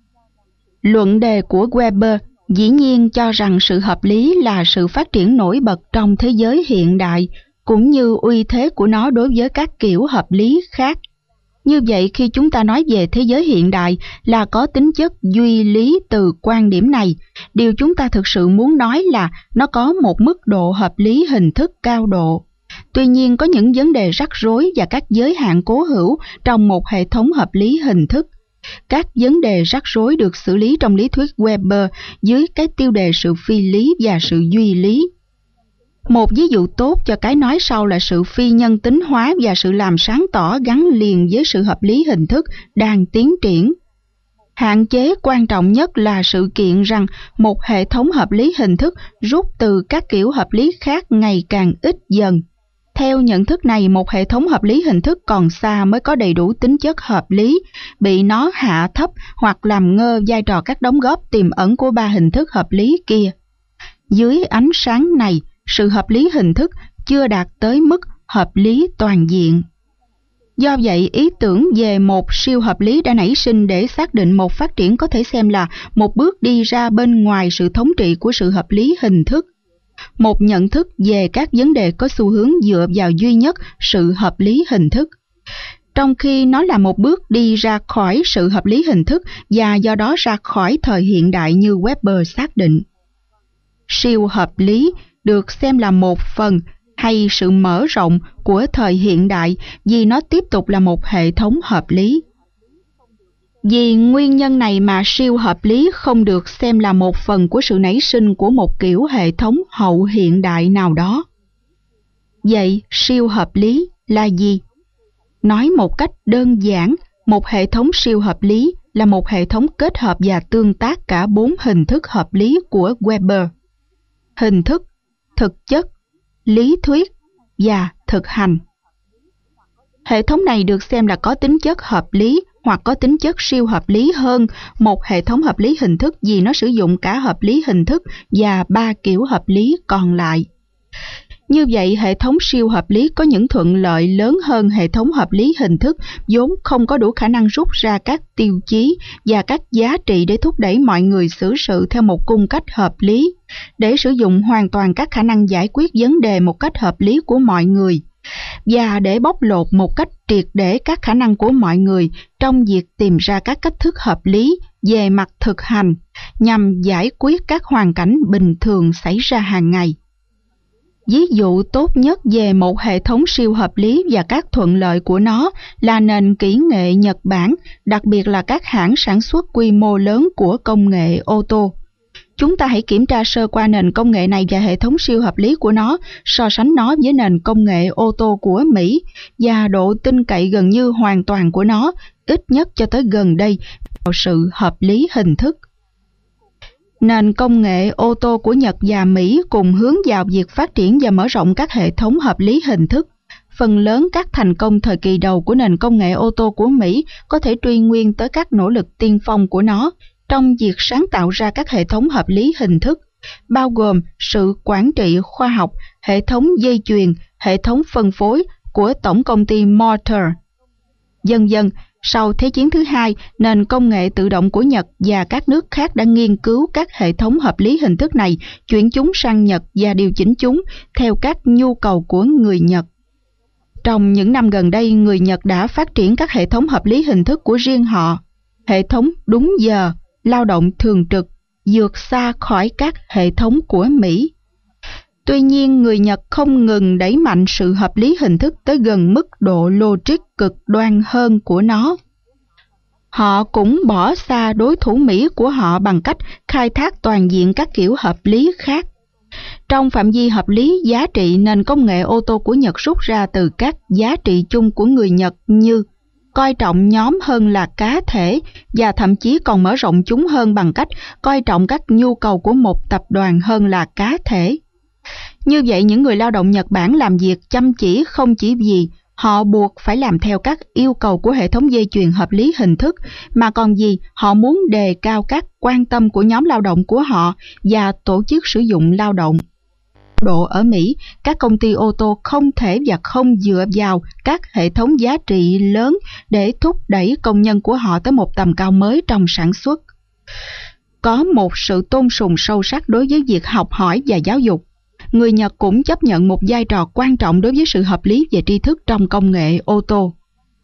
Luận đề của Weber dĩ nhiên cho rằng sự hợp lý là sự phát triển nổi bật trong thế giới hiện đại, cũng như uy thế của nó đối với các kiểu hợp lý khác. Như vậy, khi chúng ta nói về thế giới hiện đại là có tính chất duy lý từ quan điểm này, điều chúng ta thực sự muốn nói là nó có một mức độ hợp lý hình thức cao độ. Tuy nhiên, có những vấn đề rắc rối và các giới hạn cố hữu trong một hệ thống hợp lý hình thức. Các vấn đề rắc rối được xử lý trong lý thuyết Weber dưới cái tiêu đề sự phi lý và sự duy lý. Một ví dụ tốt cho cái nói sau là sự phi nhân tính hóa và sự làm sáng tỏ gắn liền với sự hợp lý hình thức đang tiến triển. Hạn chế quan trọng nhất là sự kiện rằng một hệ thống hợp lý hình thức rút từ các kiểu hợp lý khác ngày càng ít dần. Theo nhận thức này, một hệ thống hợp lý hình thức còn xa mới có đầy đủ tính chất hợp lý, bị nó hạ thấp hoặc làm ngơ vai trò các đóng góp tiềm ẩn của 3 hình thức hợp lý kia. Dưới ánh sáng này, sự hợp lý hình thức chưa đạt tới mức hợp lý toàn diện. Do vậy, ý tưởng về một siêu hợp lý đã nảy sinh để xác định một phát triển có thể xem là một bước đi ra bên ngoài sự thống trị của sự hợp lý hình thức. Một nhận thức về các vấn đề có xu hướng dựa vào duy nhất sự hợp lý hình thức, trong khi nó là một bước đi ra khỏi sự hợp lý hình thức và do đó ra khỏi thời hiện đại như Weber xác định. Siêu hợp lý được xem là một phần hay sự mở rộng của thời hiện đại vì nó tiếp tục là một hệ thống hợp lý. Vì nguyên nhân này mà siêu hợp lý không được xem là một phần của sự nảy sinh của một kiểu hệ thống hậu hiện đại nào đó. Vậy siêu hợp lý là gì? Nói một cách đơn giản, một hệ thống siêu hợp lý là một hệ thống kết hợp và tương tác cả 4 hình thức hợp lý của Weber: hình thức, thực chất, lý thuyết và thực hành. Hệ thống này được xem là có tính chất hợp lý hoặc có tính chất siêu hợp lý hơn một hệ thống hợp lý hình thức vì nó sử dụng cả hợp lý hình thức và 3 kiểu hợp lý còn lại. Như vậy, hệ thống siêu hợp lý có những thuận lợi lớn hơn hệ thống hợp lý hình thức vốn không có đủ khả năng rút ra các tiêu chí và các giá trị để thúc đẩy mọi người xử sự theo một cung cách hợp lý, để sử dụng hoàn toàn các khả năng giải quyết vấn đề một cách hợp lý của mọi người, và để bóc lột một cách triệt để các khả năng của mọi người trong việc tìm ra các cách thức hợp lý về mặt thực hành nhằm giải quyết các hoàn cảnh bình thường xảy ra hàng ngày. Ví dụ tốt nhất về một hệ thống siêu hợp lý và các thuận lợi của nó là nền kỹ nghệ Nhật Bản, đặc biệt là các hãng sản xuất quy mô lớn của công nghệ ô tô. Chúng ta hãy kiểm tra sơ qua nền công nghệ này và hệ thống siêu hợp lý của nó, so sánh nó với nền công nghệ ô tô của Mỹ và độ tin cậy gần như hoàn toàn của nó, ít nhất cho tới gần đây, vào sự hợp lý hình thức. Nền công nghệ ô tô của Nhật và Mỹ cùng hướng vào việc phát triển và mở rộng các hệ thống hợp lý hình thức. Phần lớn các thành công thời kỳ đầu của nền công nghệ ô tô của Mỹ có thể truy nguyên tới các nỗ lực tiên phong của nó trong việc sáng tạo ra các hệ thống hợp lý hình thức, bao gồm sự quản trị khoa học, hệ thống dây chuyền, hệ thống phân phối của tổng công ty Motor. Dần dần, sau Thế chiến thứ hai, nền công nghệ tự động của Nhật và các nước khác đã nghiên cứu các hệ thống hợp lý hình thức này, chuyển chúng sang Nhật và điều chỉnh chúng theo các nhu cầu của người Nhật. Trong những năm gần đây, người Nhật đã phát triển các hệ thống hợp lý hình thức của riêng họ. Hệ thống đúng giờ, lao động thường trực, vượt xa khỏi các hệ thống của Mỹ. Tuy nhiên, người Nhật không ngừng đẩy mạnh sự hợp lý hình thức tới gần mức độ logic cực đoan hơn của nó. Họ cũng bỏ xa đối thủ Mỹ của họ bằng cách khai thác toàn diện các kiểu hợp lý khác. Trong phạm vi hợp lý giá trị, nền công nghệ ô tô của Nhật rút ra từ các giá trị chung của người Nhật như coi trọng nhóm hơn là cá thể, và thậm chí còn mở rộng chúng hơn bằng cách coi trọng các nhu cầu của một tập đoàn hơn là cá thể. Như vậy, những người lao động Nhật Bản làm việc chăm chỉ không chỉ vì họ buộc phải làm theo các yêu cầu của hệ thống dây chuyền hợp lý hình thức, mà còn vì họ muốn đề cao các quan tâm của nhóm lao động của họ và tổ chức sử dụng lao động. Ở Mỹ, các công ty ô tô không thể và không dựa vào các hệ thống giá trị lớn để thúc đẩy công nhân của họ tới một tầm cao mới trong sản xuất. Có một sự tôn sùng sâu sắc đối với việc học hỏi và giáo dục. Người Nhật cũng chấp nhận một vai trò quan trọng đối với sự hợp lý về tri thức trong công nghệ ô tô.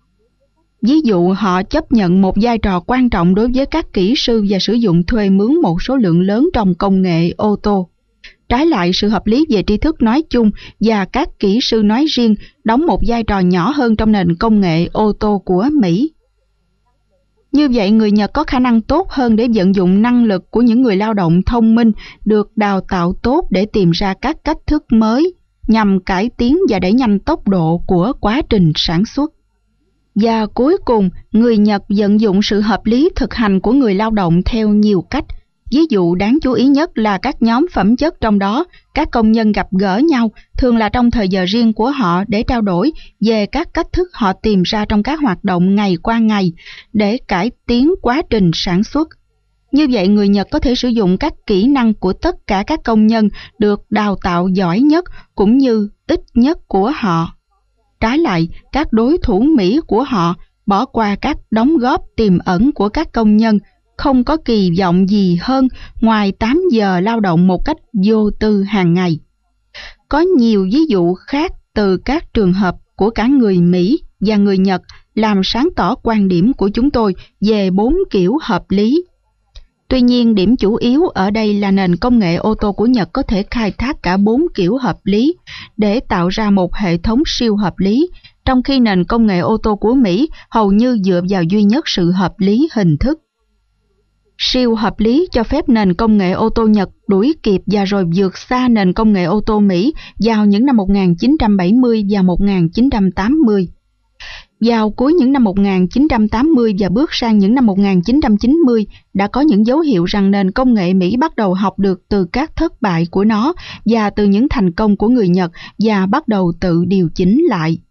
Ví dụ, họ chấp nhận một vai trò quan trọng đối với các kỹ sư và sử dụng thuê mướn một số lượng lớn trong công nghệ ô tô. Trái lại, sự hợp lý về tri thức nói chung và các kỹ sư nói riêng đóng một vai trò nhỏ hơn trong nền công nghệ ô tô của Mỹ. Như vậy, người Nhật có khả năng tốt hơn để vận dụng năng lực của những người lao động thông minh được đào tạo tốt để tìm ra các cách thức mới nhằm cải tiến và đẩy nhanh tốc độ của quá trình sản xuất. Và cuối cùng, người Nhật vận dụng sự hợp lý thực hành của người lao động theo nhiều cách. Ví dụ đáng chú ý nhất là các nhóm phẩm chất, trong đó các công nhân gặp gỡ nhau, thường là trong thời giờ riêng của họ, để trao đổi về các cách thức họ tìm ra trong các hoạt động ngày qua ngày để cải tiến quá trình sản xuất. Như vậy, người Nhật có thể sử dụng các kỹ năng của tất cả các công nhân được đào tạo giỏi nhất cũng như ít nhất của họ. Trái lại, các đối thủ Mỹ của họ bỏ qua các đóng góp tiềm ẩn của các công nhân, không có kỳ vọng gì hơn ngoài 8 giờ lao động một cách vô tư hàng ngày. Có nhiều ví dụ khác từ các trường hợp của cả người Mỹ và người Nhật làm sáng tỏ quan điểm của chúng tôi về 4 kiểu hợp lý. Tuy nhiên, điểm chủ yếu ở đây là nền công nghệ ô tô của Nhật có thể khai thác cả 4 kiểu hợp lý để tạo ra một hệ thống siêu hợp lý, trong khi nền công nghệ ô tô của Mỹ hầu như dựa vào duy nhất sự hợp lý hình thức. Siêu hợp lý cho phép nền công nghệ ô tô Nhật đuổi kịp và rồi vượt xa nền công nghệ ô tô Mỹ vào những năm 1970 và 1980. Vào cuối những năm 1980 và bước sang những năm 1990, đã có những dấu hiệu rằng nền công nghệ Mỹ bắt đầu học được từ các thất bại của nó và từ những thành công của người Nhật và bắt đầu tự điều chỉnh lại.